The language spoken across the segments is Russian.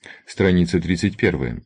Страница 31.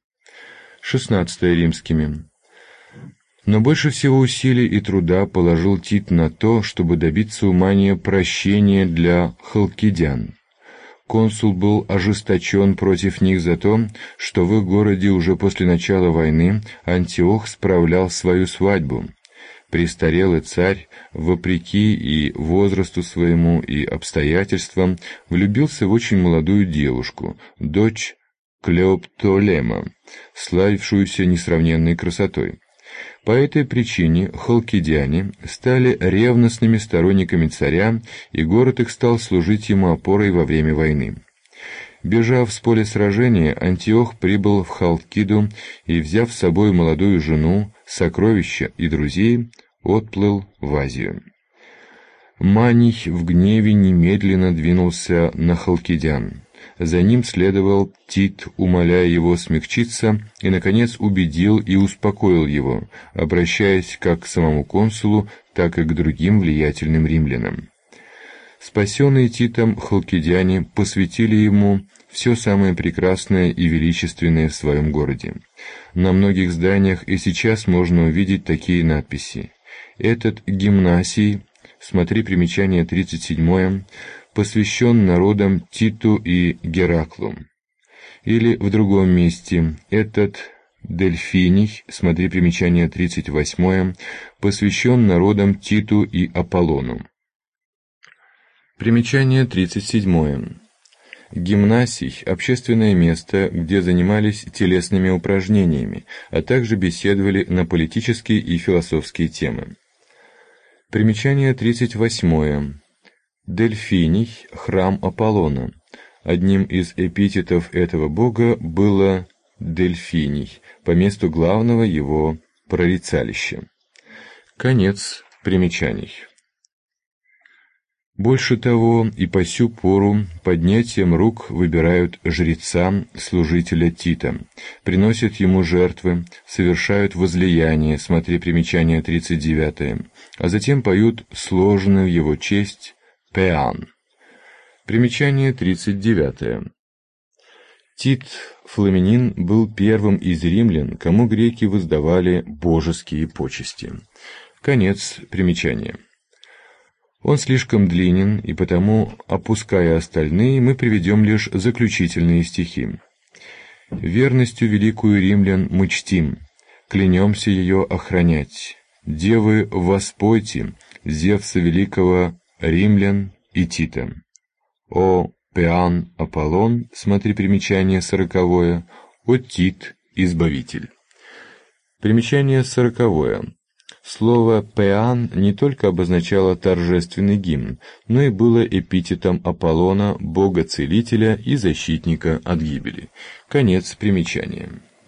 16 римскими. Но больше всего усилий и труда положил Тит на то, чтобы добиться у Мания прощения для халкидян. Консул был ожесточен против них за то, что в их городе уже после начала войны Антиох справлял свою свадьбу. Престарелый царь, вопреки и возрасту своему, и обстоятельствам, влюбился в очень молодую девушку, дочь Клеоптолема, славившуюся несравненной красотой. По этой причине халкидяне стали ревностными сторонниками царя, и город их стал служить ему опорой во время войны. Бежав с поля сражения, Антиох прибыл в Халкиду и, взяв с собой молодую жену, сокровища и друзей, отплыл в Азию. Маний в гневе немедленно двинулся на халкидян. За ним следовал Тит, умоляя его смягчиться, и, наконец, убедил и успокоил его, обращаясь как к самому консулу, так и к другим влиятельным римлянам. Спасенные Титом халкидяне посвятили ему все самое прекрасное и величественное в своем городе. На многих зданиях и сейчас можно увидеть такие надписи. Этот гимнасий, смотри примечание 37, посвящен народам Титу и Гераклу. Или в другом месте: этот Дельфиний, смотри примечание 38, посвящен народам Титу и Аполлону. Примечание 37. Гимнасий – общественное место, где занимались телесными упражнениями, а также беседовали на политические и философские темы. Примечание 38. Дельфиний – храм Аполлона. Одним из эпитетов этого бога было Дельфиний, по месту главного его прорицалища. Конец примечаний. Больше того, и по сю пору поднятием рук выбирают жреца, служителя Тита, приносят ему жертвы, совершают возлияние, смотри примечание 39, а затем поют сложенную в его честь «Пеан». Примечание 39. Тит Фламинин был первым из римлян, кому греки воздавали божеские почести. Конец примечания. Он слишком длинен, и потому, опуская остальные, мы приведем лишь заключительные стихи. «Верностью великую римлян мы чтим, клянемся ее охранять. Девы, воспойте Зевса великого, римлян и Тита. О Пеан Аполлон, смотри примечание 40, о Тит, избавитель». Примечание 40. Слово «пеан» не только обозначало торжественный гимн, но и было эпитетом Аполлона, бога-целителя и защитника от гибели. Конец примечания.